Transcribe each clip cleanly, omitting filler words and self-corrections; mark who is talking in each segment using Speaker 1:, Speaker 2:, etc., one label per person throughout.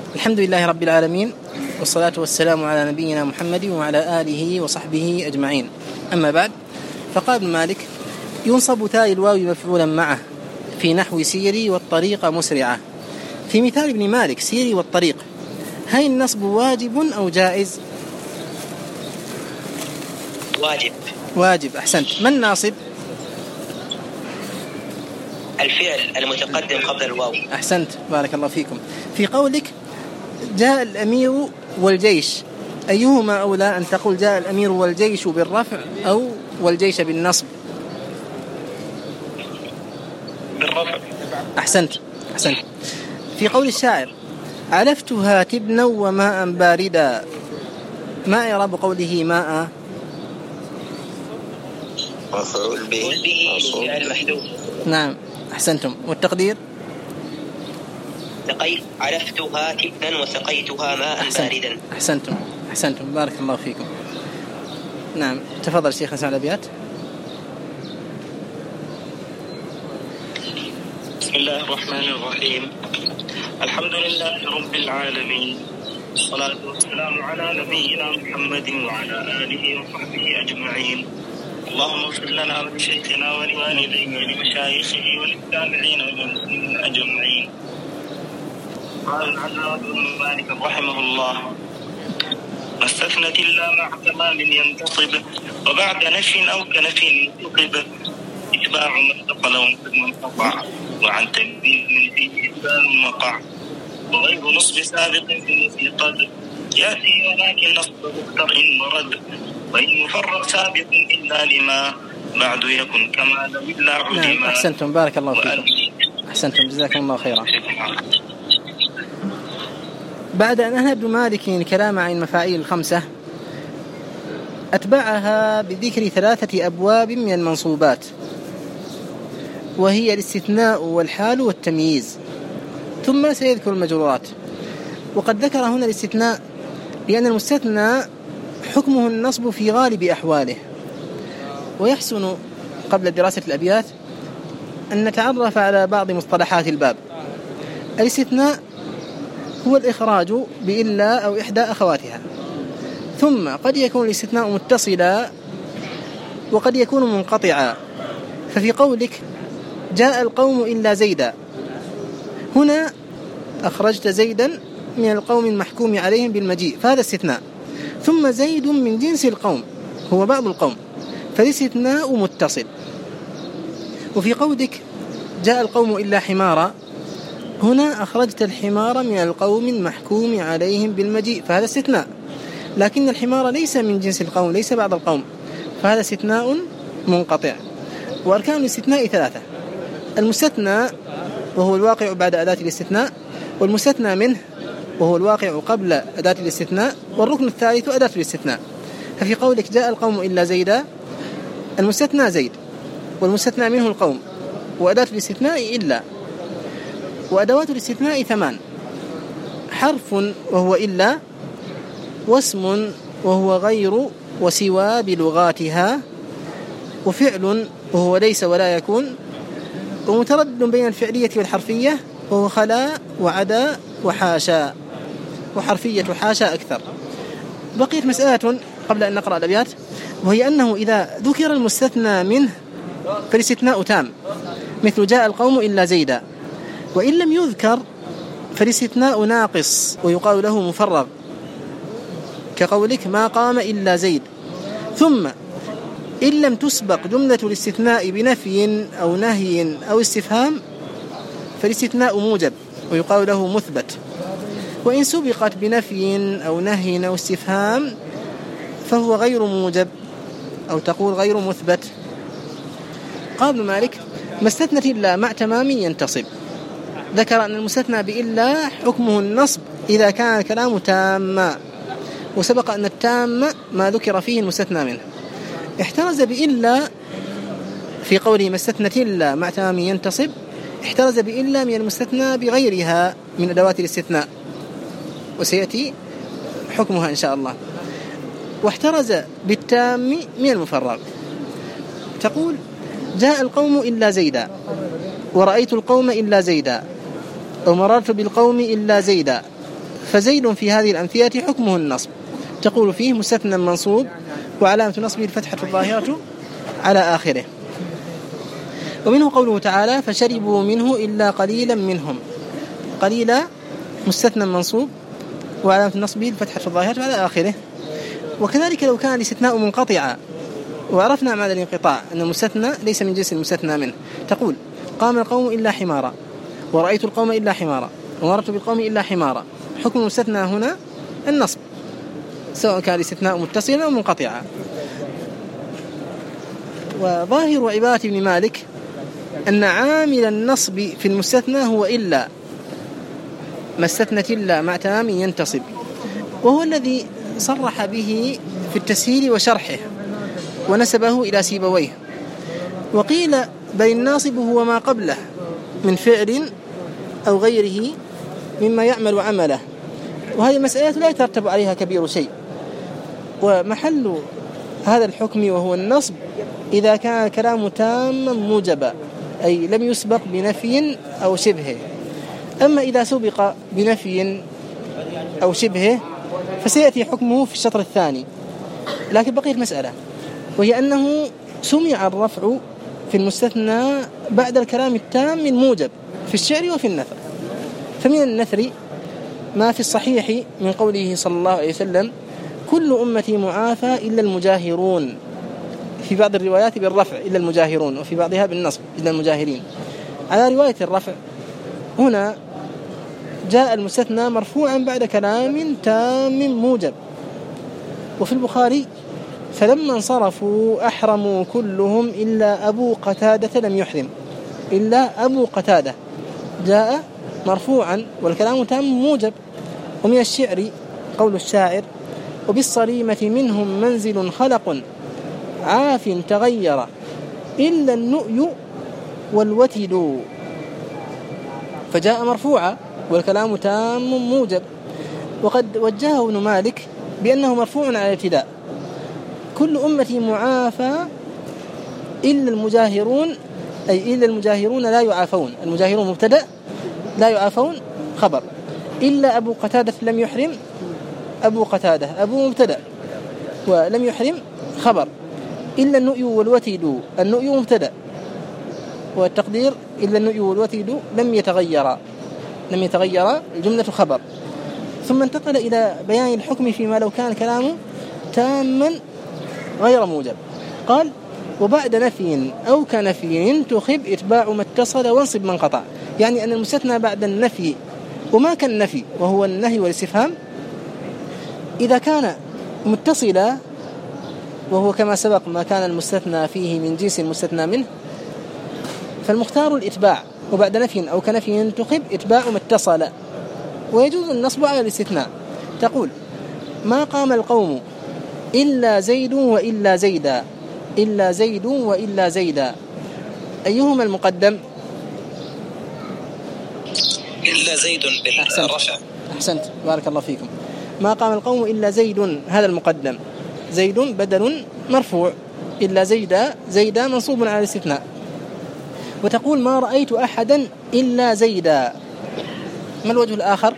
Speaker 1: الحمد لله رب العالمين، والصلاة والسلام على نبينا محمد وعلى آله وصحبه أجمعين. أما بعد، فقال ابن مالك: ينصب تاء الواو مفعولا معه في نحو سيري والطريق مسرعة. في مثال ابن مالك سيري والطريق، هل النصب واجب أو جائز؟ واجب. أحسنت. ما الناصب؟
Speaker 2: الفعل المتقدم قبل الواو.
Speaker 1: أحسنت، بارك الله فيكم. في قولك جاء الأمير والجيش، أيهما أولى، أن تقول جاء الأمير والجيش بالرفع أو والجيش بالنصب؟
Speaker 2: بالرفع.
Speaker 1: أحسنت. في قول الشاعر علفتها تبنا وماء باردا، ما إعراب قوله ماء؟
Speaker 2: مفعول به فعل محذوف.
Speaker 1: نعم، أحسنتم. والتقدير؟
Speaker 2: علفتها تبنا وسقيتها ماء باردا.
Speaker 1: أحسنتم، بارك الله فيكم. نعم، تفضل شيخ نسمع الأبيات.
Speaker 3: بسم الله الرحمن الرحيم. الحمد لله رب العالمين، والصلاة والسلام على نبينا محمد وعلى آله وصحبه أجمعين. اللهم اغفر لنا ولشيخنا ولوالديه ولمشايخه وللتابعين والمسلمين أجمعين. قال العلامة ابن مالك رحمه الله: ما استثنت إلا مع تمام ينتصب، وبعد نفي أو كنفي ينتصب، إتباع من دخل ومن قطع، وعن تنبيه فيه إتباع وقع، وغير نصب سابق في النفي قد يأتي، ولكن نصب مختر إن ورد، وإن يفرق سابق إلا لما بعد يكن كما لو إلا علما.
Speaker 1: نعم، أحسنتم، بارك الله فيكم. أحسنتم، جزاكم الله خيرا. بعد أن أنهى ابن مالك الكلام عن المفاعيل الخمسة، أتبعها بذكر 3 أبواب من المنصوبات، وهي الاستثناء والحال والتمييز، ثم سيذكر المجرورات. وقد ذكر هنا الاستثناء لأن المستثنى حكمه النصب في غالب أحواله. ويحسن قبل دراسة الأبيات أن نتعرف على بعض مصطلحات الباب. الاستثناء هو الإخراج بإلا أو إحدى أخواتها، ثم قد يكون الاستثناء متصلا وقد يكون منقطعا. ففي قولك جاء القوم إلا زيدا، هنا أخرجت زيدا من القوم المحكوم عليهم بالمجيء، فهذا استثناء. ثم زيد من جنس القوم، هو بعض القوم، فالاستثناء متصل. وفي قولك جاء القوم إلا حمارا، هنا أخرجت الحمار من القوم المحكوم عليهم بالمجيء، فهذا استثناء. لكن الحمار ليس من جنس القوم، ليس بعض القوم، فهذا استثناء منقطع. وأركان الاستثناء 3: المستثنى وهو الواقع بعد أداة الاستثناء، والمستثنى منه وهو الواقع قبل أداة الاستثناء، والركن الثالث أداة الاستثناء. ففي قولك جاء القوم إلا زيدا، المستثنى زيد، والمستثنى منه القوم، وأداة الاستثناء إلا. وأدوات الاستثناء 8: حرف وهو إلا، واسم وهو غير وسوى بلغاتها، وفعل وهو ليس ولا يكون، ومتردد بين الفعلية والحرفية وهو خلا وعدا وحاشا، وحرفية حاشا أكثر. بقيت مسألة قبل أن نقرأ الأبيات، وهي أنه إذا ذكر المستثنى منه فالاستثناء تام، مثل جاء القوم إلا زيدا. وإن لم يذكر فالاستثناء ناقص ويقال له مفرغ، كقولك ما قام إلا زيد. ثم إن لم تسبق جملة الاستثناء بنفي أو نهي أو استفهام فالاستثناء موجب ويقال له مثبت. وإن سبقت بنفي أو نهي أو استفهام فهو غير موجب، أو تقول غير مثبت. قال ابن مالك: ما استثنت إلا مع تمام ينتصب. ذكر أن المستثنى بإلا حكمه النصب إذا كان الكلام تاما، وسبق أن التام ما ذكر فيه المستثنى منه. احترز بإلا في قوله ما استثنت إلا مع تمام ينتصب، احترز بإلا من المستثنى بغيرها من أدوات الاستثناء، وسيأتي حكمها إن شاء الله. واحترز بالتام من المفرغ. تقول جاء القوم إلا زيدا، ورأيت القوم إلا زيدا، أو مررت بالقوم إلا زيدا، فزيد في هذه الأمثلة حكمه النصب. تقول فيه مستثنى منصوب وعلامة نصبه الفتحة الظاهرة على آخره. ومنه قوله تعالى فشربوا منه إلا قليلا منهم. قليلا مستثنى منصوب وعلامة نصبه الفتحة الظاهرة على آخره. وكذلك لو كان الاستثناء منقطعا وعرفنا معنى الانقطاع أن المستثنى ليس من جنس المستثنى منه. تقول قام القوم إلا حمارا، ورأيت القوم إلا حمارا، ومررت بالقوم إلا حمارا. حكم المستثنى هنا النصب سواء كان الاستثناء متصلا أو منقطعا. وظاهر عبارة ابن مالك أن عامل النصب في المستثنى هو إلا، ما استثنت إلا مع تمام ينتصب، وهو الذي صرح به في التسهيل وشرحه ونسبه إلى سيبويه. وقيل بل الناصب هو ما قبله من فعل أو غيره مما يعمل عمله، وهذه مسألة لا يترتب عليها كبير شيء. ومحل هذا الحكم وهو النصب إذا كان الكلام تاما موجبا، أي لم يسبق بنفي أو شبهه. أما إذا سبق بنفي أو شبهه فسيأتي حكمه في الشطر الثاني. لكن بقيت مسألة، وهي أنه سمع الرفع في المستثنى بعد الكلام التام من موجب في الشعر وفي النثر. فمن النثر ما في الصحيح من قوله صلى الله عليه وسلم كل أمتي معافى إلا المجاهرون، في بعض الروايات بالرفع إلا المجاهرون، وفي بعضها بالنصب إلا المجاهرين. على رواية الرفع هنا جاء المستثنى مرفوعا بعد كلام تام موجب. وفي البخاري فلما انصرفوا أحرموا كلهم إلا أبو قتادة لم يحرم. إلا أبو قتادة جاء مرفوعا والكلام تام موجب. ومن الشعر قول الشاعر وبالصريمة منهم منزل خلق عاف تغير إلا النؤي والوتد، فجاء مرفوعا والكلام تام موجب. وقد وجهه ابن مالك بأنه مرفوع على الابتداء كل أمتي معافى إلا المجاهرون، أي إلا المجاهرون لا يعافون. المجاهرون مبتدأ، لا يعافون خبر. إلا أبو قتادة لم يحرم، أبو قتادة أبو مبتدأ ولم يحرم خبر. إلا النؤي والوتد، النؤي مبتدأ والتقدير إلا النؤي والوتد لم يتغير الجملة خبر. ثم انتقل إلى بيان الحكم فيما لو كان كلامه تاما غير موجب. قال وبعد نفي أو كنفي تخب إتباع ما اتصل وانصب من قطع. يعني أن المستثنى بعد النفي وما كان النفي وهو النهي والاستفهام إذا كان متصلا، وهو كما سبق ما كان المستثنى فيه من جنس المستثنى منه، فالمختار الإتباع. وبعد نفي أو كنفي تخب إتباع ما اتصل. ويجوز النصب على الاستثناء. تقول ما قام القوم إلا زيد وإلا زيدا، إلا زيد وإلا زيدا، أيهما المقدم؟
Speaker 3: إلا زيد بالرفع.
Speaker 1: أحسنت بارك الله فيكم. ما قام القوم إلا زيد هذا المقدم، زيد بدل مرفوع، إلا زيدا منصوب على الاستثناء. وتقول ما رأيت أحدا إلا زيدا، ما الوجه الآخر؟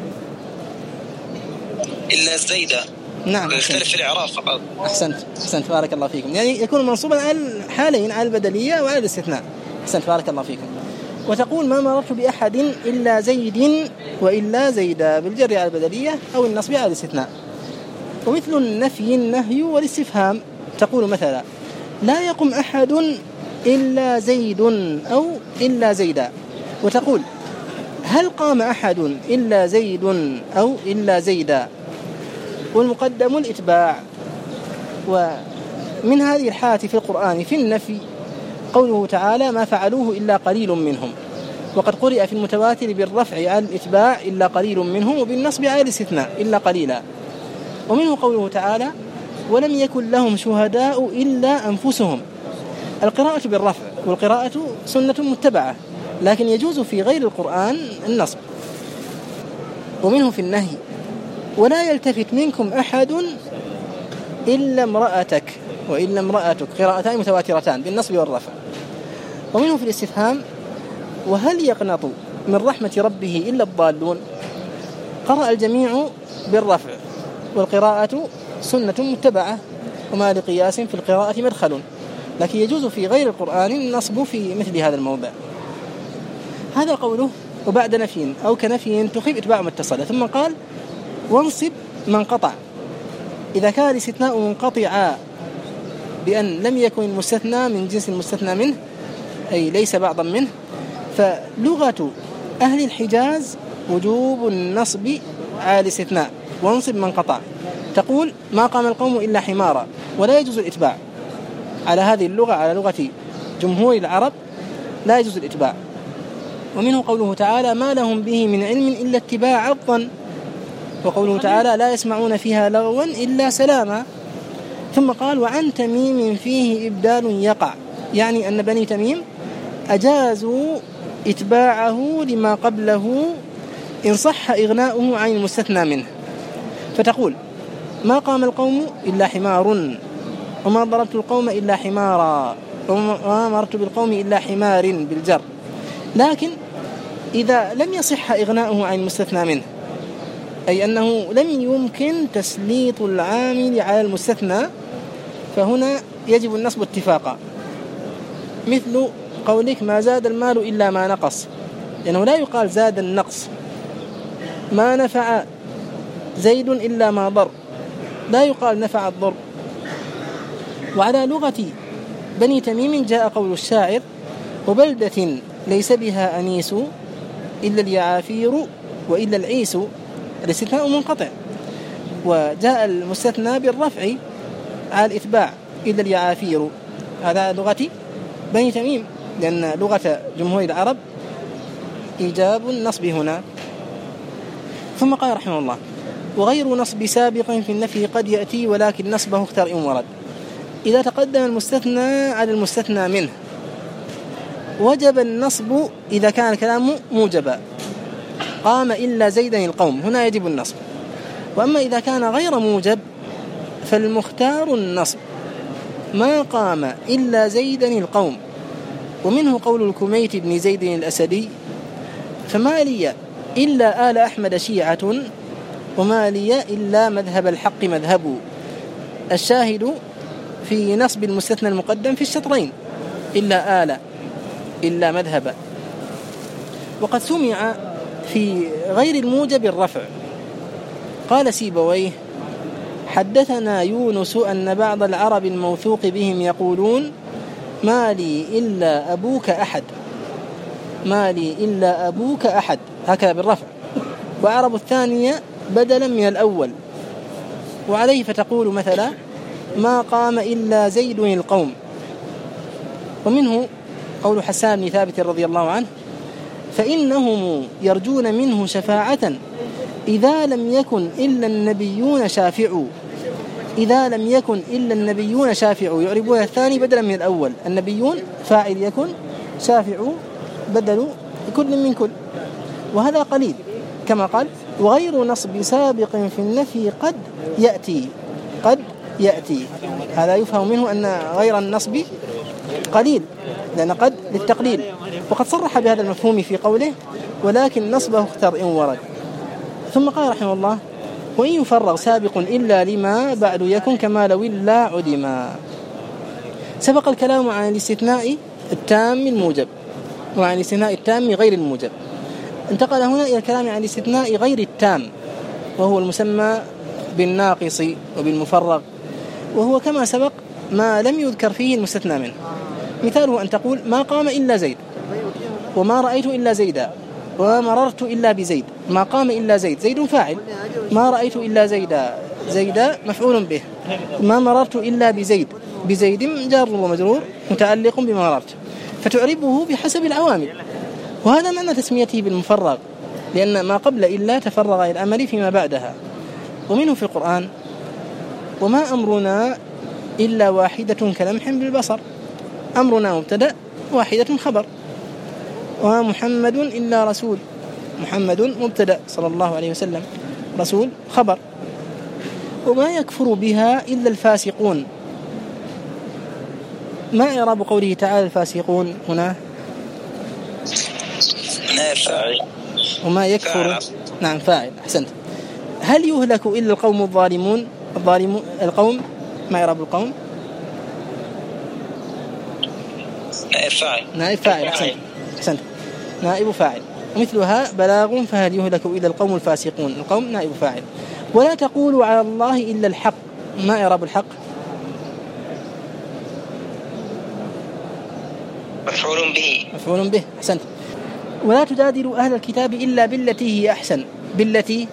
Speaker 3: إلا زيدا.
Speaker 1: نعم
Speaker 3: يختلف في الإعراب فقط.
Speaker 1: أحسنت بارك الله فيكم. يعني يكون منصوبا على الحالين، على البدلية وعلى الاستثناء. أحسنت بارك الله فيكم. وتقول ما مررت بأحد إلا زيد وإلا زيدا بالجر على البدلية أو النصب على الاستثناء. ومثل النفي النهي والاستفهام تقول مثلا لا يقم أحد إلا زيد أو إلا زيدا. وتقول هل قام أحد إلا زيد أو إلا زيدا، والمقدم الإتباع. ومن هذه الحالة في القرآن في النفي قوله تعالى ما فعلوه إلا قليل منهم، وقد قرئ في المتواتر بالرفع على الإتباع إلا قليل منهم، وبالنصب على الاستثناء إلا قليلا. ومنه قوله تعالى ولم يكن لهم شهداء إلا أنفسهم. القراءة بالرفع والقراءة سنة متبعة، لكن يجوز في غير القرآن النصب. ومنه في النهي ولا يلتفت منكم أحد إلا امرأتك وإلا امرأتك، قراءتان متواترتان بالنصب والرفع. ومنه في الاستفهام وهل يقنط من رحمة ربه إلا الضالون. قرأ الجميع بالرفع، والقراءة سنة متبعة، وما لقياس في القراءة مدخل، لكن يجوز في غير القرآن النصب في مثل هذا الموضع. هذا قوله وبعد نفي أو كنفي تخيب إتباع متصلة. ثم قال وانصب من قطع، إذا كان الاستثناء منقطعا بأن لم يكن المستثنى من جنس المستثنى منه، أي ليس بعضا منه، فلغة أهل الحجاز وجوب النصب على الاستثناء. وانصب من قطع تقول ما قام القوم إلا حمارا، ولا يجوز الإتباع على هذه اللغة، على لغة جمهور العرب لا يجوز الإتباع. ومنه قوله تعالى ما لهم به من علم إلا اتباع الظن، وقوله تعالى لا يسمعون فيها لغوا إلا سلاما. ثم قال وعن تميم فيه إبدال يقع، يعني أن بني تميم أجازوا إتباعه لما قبله إن صح إغناؤه عن المستثنى منه، فتقول ما قام القوم إلا حمار، وما ضربت القوم إلا حمارا، وما مررت بالقوم إلا حمار بالجر. لكن إذا لم يصح إغناؤه عن المستثنى منه، أي أنه لم يمكن تسليط العامل على المستثنى، فهنا يجب النصب اتفاقا، مثل قولك ما زاد المال إلا ما نقص، لأنه لا يقال زاد النقص. ما نفع زيد إلا ما ضر، لا يقال نفع الضر. وعلى لغة بني تميم جاء قول الشاعر وبلدة ليس بها أنيس إلا اليعافير وإلا العيس، الاستثناء منقطع، وجاء المستثنى بالرفع على الإتباع إلا اليعافير. هذا لغة بني تميم، لأن لغة جمهور العرب إيجاب النصب هنا. ثم قال رحمه الله وغير نصب سابق في النفي قد يأتي ولكن نصبه اختر إن ورد. إذا تقدم المستثنى على المستثنى منه وجب النصب إذا كان الكلام موجبا، قام إلا زيدا القوم، هنا يجب النصب. وأما إذا كان غير موجب فالمختار النصب، ما قام إلا زيدا القوم. ومنه قول الكميت بن زيد الأسدي فما لي إلا آل أحمد شيعة وما لي إلا مذهب الحق مذهب. الشاهد في نصب المستثنى المقدم في الشطرين إلا آل إلا مذهب. وقد سمع في غير الموجب الرفع. قال سيبويه حدثنا يونس أن بعض العرب الموثوق بهم يقولون ما لي إلا أبوك أحد، ما لي إلا أبوك أحد، هكذا بالرفع، وعرب الثانية بدلا من الأول. وعليه فتقول مثلا ما قام إلا زيد القوم. ومنه قول حسان بن ثابت رضي الله عنه فإنهم يرجون منه شفاعة إذا لم يكن إلا النبيون شافعوا. إذا لم يكن إلا النبيون شافعوا، يعربون الثاني بدلا من الأول، النبيون فاعل يكن، شافعوا بدل كل من كل. وهذا قليل كما قال وغير نصب سابق في النفي قد يأتي، قد يأتي. هذا يفهم منه أن غير النصب قليل، لأن قد للتقليل، وقد صرح بهذا المفهوم في قوله ولكن نصبه اختر إن ورد. ثم قال رحمه الله وإن يفرغ سابق إلا لما بعد يكن كما لو إلا عدما. سبق الكلام عن الاستثناء التام الموجب وعن الاستثناء التام غير الموجب. انتقل هنا إلى الكلام عن الاستثناء غير التام، وهو المسمى بالناقص وبالمفرغ، وهو كما سبق ما لم يذكر فيه المستثنى منه. مثاله أن تقول ما قام إلا زيد، وما رأيت إلا زيدا، وما مررت إلا بزيد. ما قام إلا زيد، زيد فاعل، ما رأيت إلا زيدا، زيدا مفعول به، ما مررت إلا بزيد، بزيد جار ومجرور متعلق بما مررت، فتعربه بحسب العوامل. وهذا معنى تسميته بالمفرغ، لأن ما قبل إلا تفرغ الأمر فيما بعدها. ومنه في القرآن وما أمرنا إلا واحدة كلمح بالبصر، أمرنا مبتدأ، واحدة خبر. وما محمد إلا رسول، محمد مبتدأ صلى الله عليه وسلم، رسول خبر. وما يكفر بها إلا الفاسقون. ما إعراب قوله تعالى الفاسقون هنا؟ وما يكفر، نعم فاعل. أحسنت. هل يهلك إلا القوم الظالمون؟ القوم ما إعراب القوم؟ نائب فاعل. أحسنت. نائب فاعل. مثلها بلاغ فهل يهلك إلا القوم الفاسقون؟ القوم نائب فاعل. ولا تقولوا على الله إلا الحق. ما إعراب الحق؟ مفعول به. أحسنت. ولا تجادلوا أهل الكتاب إلا بالتي هي أحسن. بالتي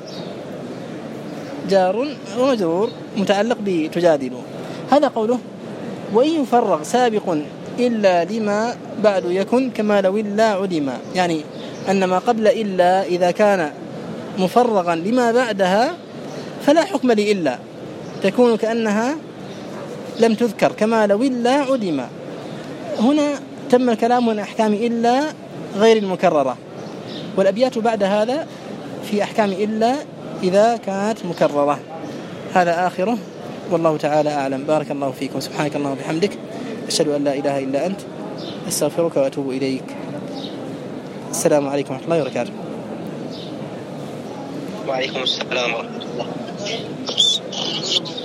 Speaker 1: جار ومجرور متعلق بتجادلوا. هذا قوله وإن يفرغ سابق إلا لما بعد يكن كما لو إلا علما، يعني أن ما قبل إلا إذا كان مفرغا لما بعدها فلا حكم لإلا، تكون كأنها لم تذكر كما لو إلا علما. هنا تم الكلام عن أحكام إلا غير المكررة، والأبيات بعد هذا في أحكام إلا إذا كانت مكررة. هذا آخره والله تعالى أعلم. بارك الله فيكم. سبحانك اللهم وبحمدك، أشهد أن لا إله إلا أنت، أستغفرك وأتوب إليك. السلام عليكم ورحمة الله وبركاته.
Speaker 2: وعليكم السلام ورحمة الله.